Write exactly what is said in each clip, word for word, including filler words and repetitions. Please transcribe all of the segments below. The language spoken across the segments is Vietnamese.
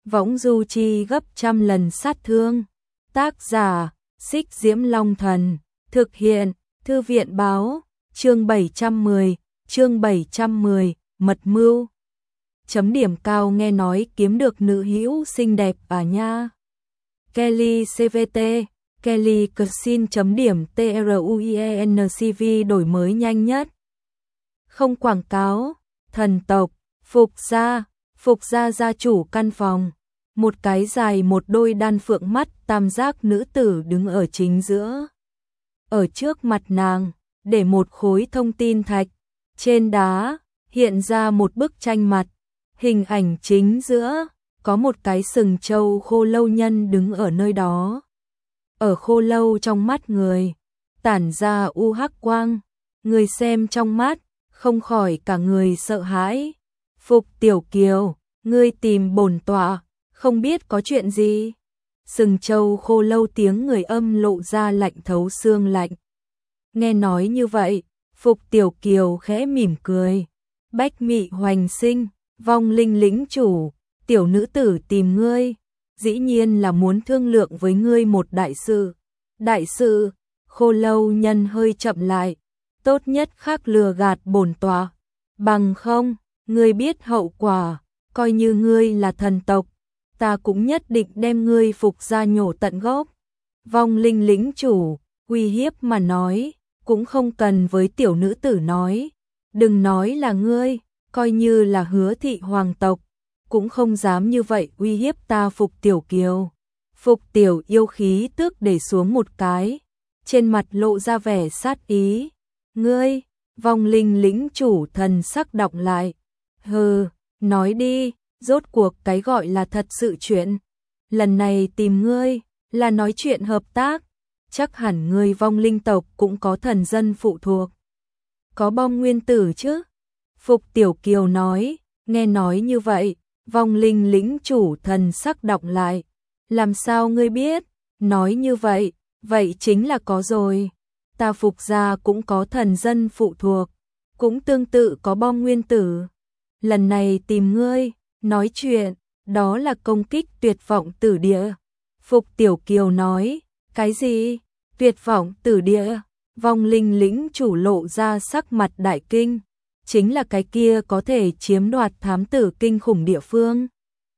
võng du chi gấp trăm lần sát thương. Tác giả, Xích Diễm Long Thần, thực hiện, Thư viện báo, chương bảy trăm mười, chương bảy trăm mười, mật mưu. Chấm điểm cao nghe nói kiếm được nữ hữu xinh đẹp à nha. Kelly xê vê tê, Kelly Cuisine chấm điểm truienCV đổi mới nhanh nhất. Không quảng cáo, thần tộc, Phục gia, Phục gia gia chủ căn phòng. Một cái dài một đôi đan phượng mắt tam giác nữ tử đứng ở chính giữa. Ở trước mặt nàng, để một khối thông tin thạch. Trên đá, hiện ra một bức tranh mặt. Hình ảnh chính giữa, có một cái sừng trâu khô lâu nhân đứng ở nơi đó. Ở khô lâu trong mắt người, tản ra u hắc quang. Người xem trong mắt, không khỏi cả người sợ hãi. Phục Tiểu Kiều, ngươi tìm bổn tọa, không biết có chuyện gì? Sừng trâu khô lâu tiếng người âm lộ ra lạnh thấu xương lạnh. Nghe nói như vậy, Phục Tiểu Kiều khẽ mỉm cười. Bách Mị Hoành Sinh, vong linh lĩnh chủ, tiểu nữ tử tìm ngươi, dĩ nhiên là muốn thương lượng với ngươi một đại sự. Đại sự, khô lâu nhân hơi chậm lại, tốt nhất khác lừa gạt bổn tọa, bằng không, ngươi biết hậu quả, coi như ngươi là thần tộc, ta cũng nhất định đem ngươi Phục gia nhổ tận gốc. Vong linh lĩnh chủ, uy hiếp mà nói, cũng không cần với tiểu nữ tử nói, đừng nói là ngươi, coi như là Hứa thị hoàng tộc, cũng không dám như vậy uy hiếp ta Phục Tiểu Kiều. Phục Tiểu yêu khí tước để xuống một cái, trên mặt lộ ra vẻ sát ý. Ngươi, vong linh lĩnh chủ thần sắc đọc lại. Hừ, nói đi, rốt cuộc cái gọi là thật sự chuyện. Lần này tìm ngươi, là nói chuyện hợp tác. Chắc hẳn ngươi vong linh tộc cũng có thần dân phụ thuộc. Có bom nguyên tử chứ? Phục Tiểu Kiều nói, nghe nói như vậy, vong linh lĩnh chủ thần sắc đọc lại. Làm sao ngươi biết? Nói như vậy, vậy chính là có rồi. Ta Phục gia cũng có thần dân phụ thuộc, cũng tương tự có bom nguyên tử. Lần này tìm ngươi, nói chuyện, đó là công kích tuyệt vọng tử địa. Phục Tiểu Kiều nói, cái gì? Tuyệt vọng tử địa? Vong linh lĩnh chủ lộ ra sắc mặt đại kinh, chính là cái kia có thể chiếm đoạt thám tử kinh khủng địa phương.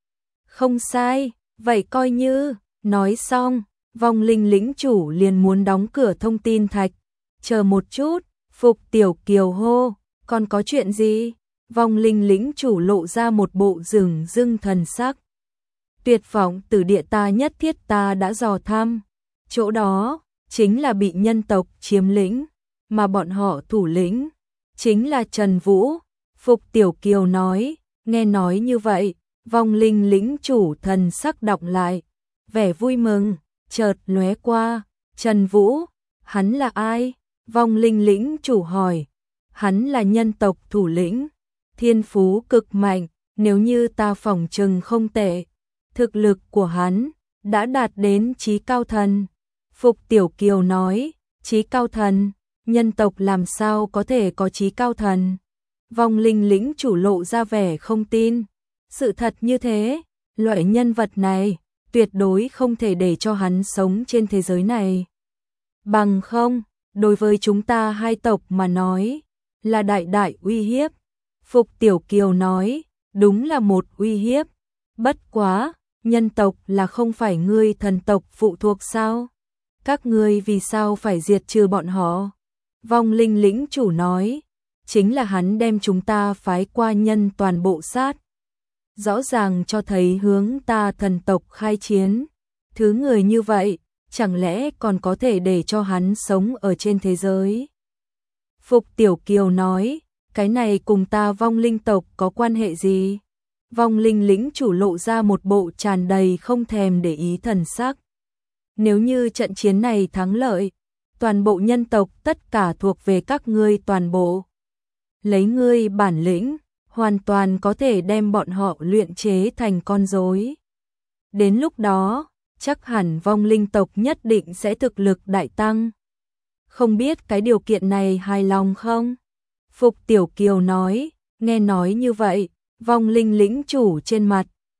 Không sai, vậy coi như, nói xong, vong linh lĩnh chủ liền muốn đóng cửa thông tin thạch. Chờ một chút, Phục Tiểu Kiều hô, còn có chuyện gì? Vong linh lĩnh chủ lộ ra một bộ rừng rưng thần sắc. Tuyệt vọng tử địa ta nhất thiết ta đã dò thăm, chỗ đó chính là bị nhân tộc chiếm lĩnh, mà bọn họ thủ lĩnh chính là Trần Vũ. Phục Tiểu Kiều nói, nghe nói như vậy, vong linh lĩnh chủ thần sắc đọc lại, vẻ vui mừng chợt lóe qua. Trần Vũ, hắn là ai? Vong linh lĩnh chủ hỏi. Hắn là nhân tộc thủ lĩnh, thiên phú cực mạnh, nếu như ta phỏng chừng không tệ, thực lực của hắn đã đạt đến chí cao thần. Phục Tiểu Kiều nói, chí cao thần, nhân tộc làm sao có thể có chí cao thần? Vong linh lĩnh chủ lộ ra vẻ không tin. Sự thật như thế, loại nhân vật này tuyệt đối không thể để cho hắn sống trên thế giới này. Bằng không, đối với chúng ta hai tộc mà nói, là đại đại uy hiếp. Phục Tiểu Kiều nói, đúng là một uy hiếp. Bất quá, nhân tộc là không phải ngươi thần tộc phụ thuộc sao? Các ngươi vì sao phải diệt trừ bọn họ? Vong linh lĩnh chủ nói, chính là hắn đem chúng ta phái qua nhân toàn bộ sát. Rõ ràng cho thấy hướng ta thần tộc khai chiến. Thứ người như vậy, chẳng lẽ còn có thể để cho hắn sống ở trên thế giới? Phục Tiểu Kiều nói, cái này cùng ta vong linh tộc có quan hệ gì? Vong linh lĩnh chủ lộ ra một bộ tràn đầy không thèm để ý thần sắc. Nếu như trận chiến này thắng lợi, toàn bộ nhân tộc tất cả thuộc về các ngươi toàn bộ. Lấy ngươi bản lĩnh, hoàn toàn có thể đem bọn họ luyện chế thành con rối. Đến lúc đó, chắc hẳn vong linh tộc nhất định sẽ thực lực đại tăng. Không biết cái điều kiện này hài lòng không? Phục Tiểu Kiều nói, nghe nói như vậy, vong linh lĩnh chủ trên mặt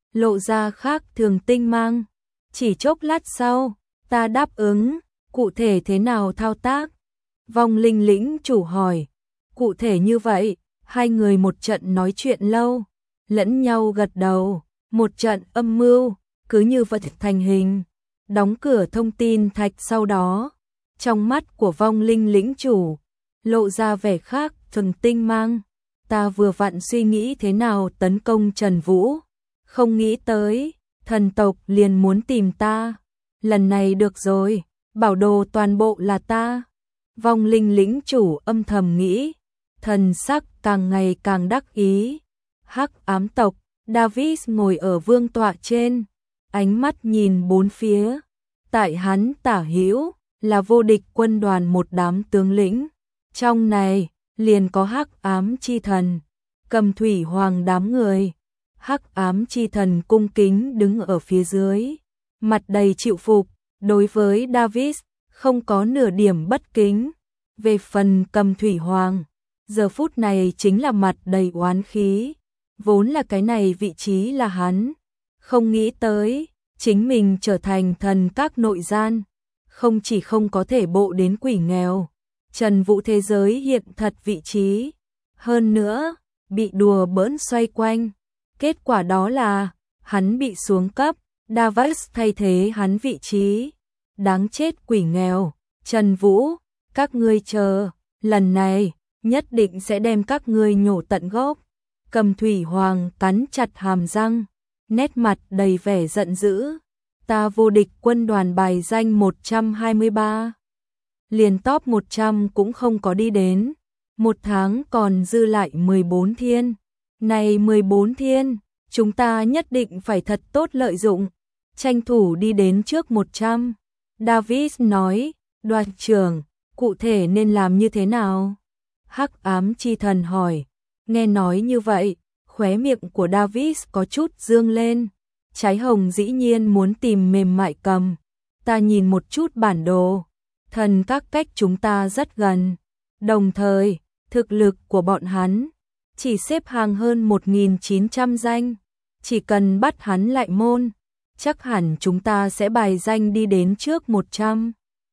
lộ ra khác thường tinh mang. Chỉ chốc lát sau, ta đáp ứng, cụ thể thế nào thao tác? Vong linh lĩnh chủ hỏi. Cụ thể như vậy, hai người một trận nói chuyện lâu, lẫn nhau gật đầu, một trận âm mưu, cứ như vật thành hình. Đóng cửa thông tin thạch sau đó, trong mắt của vong linh lĩnh chủ, lộ ra vẻ khác thường tinh mang. Ta vừa vặn suy nghĩ thế nào tấn công Trần Vũ, không nghĩ tới, thần tộc liền muốn tìm ta. Lần này được rồi, bảo đồ toàn bộ là ta. Vong linh lĩnh chủ âm thầm nghĩ, thần sắc càng ngày càng đắc ý. Hắc ám tộc, Davis ngồi ở vương tọa trên, ánh mắt nhìn bốn phía. Tại hắn tả hữu là vô địch quân đoàn một đám tướng lĩnh. Trong này liền có Hắc ám chi thần, Cầm Thủy Hoàng đám người. Hắc ám chi thần cung kính đứng ở phía dưới, mặt đầy chịu phục, đối với Davis không có nửa điểm bất kính. Về phần Cầm Thủy Hoàng, giờ phút này chính là mặt đầy oán khí, vốn là cái này vị trí là hắn, không nghĩ tới chính mình trở thành thần các nội gian, không chỉ không có thể bộ đến quỷ nghèo, Trần Vũ thế giới hiện thật vị trí, hơn nữa bị đùa bỡn xoay quanh. Kết quả đó là hắn bị xuống cấp, Davis thay thế hắn vị trí. Đáng chết quỷ nghèo, Trần Vũ, các ngươi chờ, lần này nhất định sẽ đem các ngươi nhổ tận gốc. Cầm Thủy Hoàng cắn chặt hàm răng, nét mặt đầy vẻ giận dữ. Ta vô địch quân đoàn bài danh một trăm hai mươi ba, liền top một trăm cũng không có đi đến, một tháng còn dư lại mười bốn thiên. Này mười bốn thiên, chúng ta nhất định phải thật tốt lợi dụng, tranh thủ đi đến trước một trăm. Davis nói, đoàn trưởng, cụ thể nên làm như thế nào? Hắc ám chi thần hỏi. Nghe nói như vậy, khóe miệng của Davis có chút dương lên. Trái hồng dĩ nhiên muốn tìm mềm mại cầm. Ta nhìn một chút bản đồ, thần các cách chúng ta rất gần. Đồng thời, thực lực của bọn hắn chỉ xếp hàng hơn một nghìn chín trăm danh. Chỉ cần bắt hắn lại môn, chắc hẳn chúng ta sẽ bài danh đi đến trước một trăm.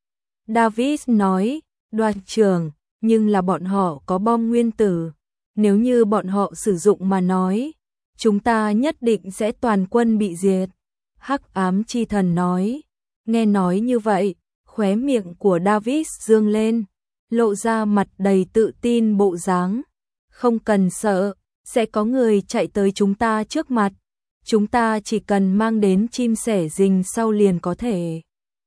Davis nói, đoàn trưởng, nhưng là bọn họ có bom nguyên tử. Nếu như bọn họ sử dụng mà nói, chúng ta nhất định sẽ toàn quân bị diệt. Hắc ám chi thần nói. Nghe nói như vậy, khóe miệng của Davis dương lên, lộ ra mặt đầy tự tin bộ dáng. Không cần sợ, sẽ có người chạy tới chúng ta trước mặt. Chúng ta chỉ cần mang đến chim sẻ rình sau liền có thể.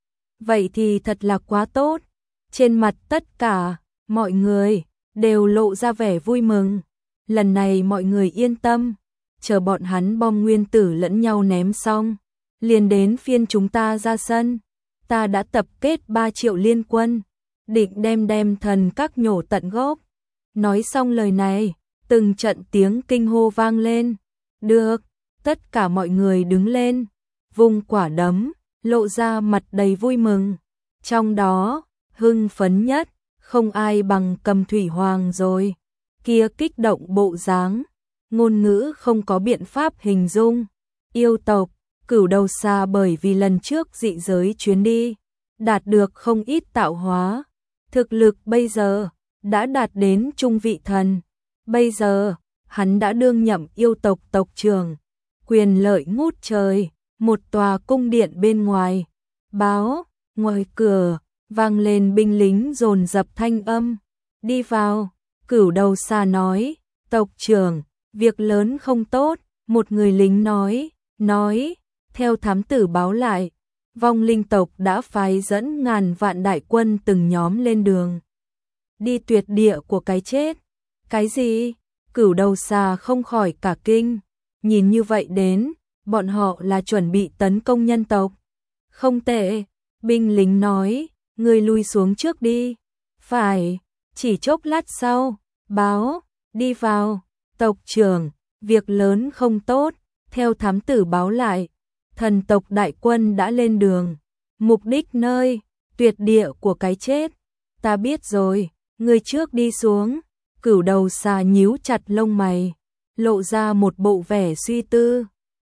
Vậy thì thật là quá tốt. Trên mặt tất cả mọi người đều lộ ra vẻ vui mừng. Lần này mọi người yên tâm, chờ bọn hắn bom nguyên tử lẫn nhau ném xong, liền đến phiên chúng ta ra sân. Ta đã tập kết ba triệu liên quân, định đem đem thần các nhổ tận gốc. Nói xong lời này, từng trận tiếng kinh hô vang lên. Được, tất cả mọi người đứng lên, vung quả đấm, lộ ra mặt đầy vui mừng. Trong đó, hưng phấn nhất, không ai bằng Cầm Thủy Hoàng rồi. Kia kích động bộ dáng, ngôn ngữ không có biện pháp hình dung. Yêu tộc, Cửu Đầu Xà bởi vì lần trước dị giới chuyến đi, đạt được không ít tạo hóa. Thực lực bây giờ đã đạt đến trung vị thần. Bây giờ, hắn đã đương nhậm yêu tộc tộc trưởng, quyền lợi ngút trời. Một tòa cung điện bên ngoài, báo, ngoài cửa vang lên binh lính dồn dập thanh âm. Đi vào. Cửu Đầu Xà nói, tộc trưởng, việc lớn không tốt. Một người lính nói, nói, theo thám tử báo lại, vong linh tộc đã phái dẫn ngàn vạn đại quân từng nhóm lên đường. Đi tuyệt địa của cái chết. Cái gì? Cửu Đầu Xà không khỏi cả kinh. Nhìn như vậy đến, bọn họ là chuẩn bị tấn công nhân tộc. Không tệ, binh lính nói, người lui xuống trước đi. Phải. Chỉ chốc lát sau, báo, đi vào, tộc trưởng, việc lớn không tốt, theo thám tử báo lại, thần tộc đại quân đã lên đường, mục đích nơi, tuyệt địa của cái chết. Ta biết rồi, người trước đi xuống. Cửu Đầu Xà nhíu chặt lông mày, lộ ra một bộ vẻ suy tư.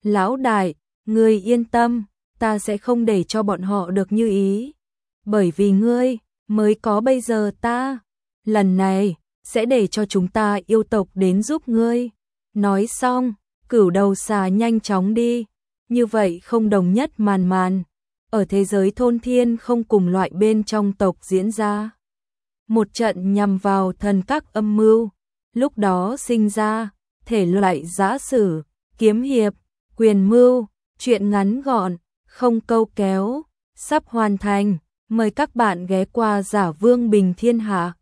Lão đại, ngươi yên tâm, ta sẽ không để cho bọn họ được như ý. Bởi vì ngươi, mới có bây giờ ta. Lần này, sẽ để cho chúng ta yêu tộc đến giúp ngươi. Nói xong, cửu đầu xà nhanh chóng đi. Như vậy không đồng nhất màn màn. Ở thế giới thôn thiên không cùng loại bên trong tộc diễn ra. Một trận nhằm vào thần các âm mưu. Lúc đó sinh ra, thể loại giã sử, kiếm hiệp, quyền mưu, chuyện ngắn gọn, không câu kéo, sắp hoàn thành. Mời các bạn ghé qua Giả Vương Bình Thiên Hạ.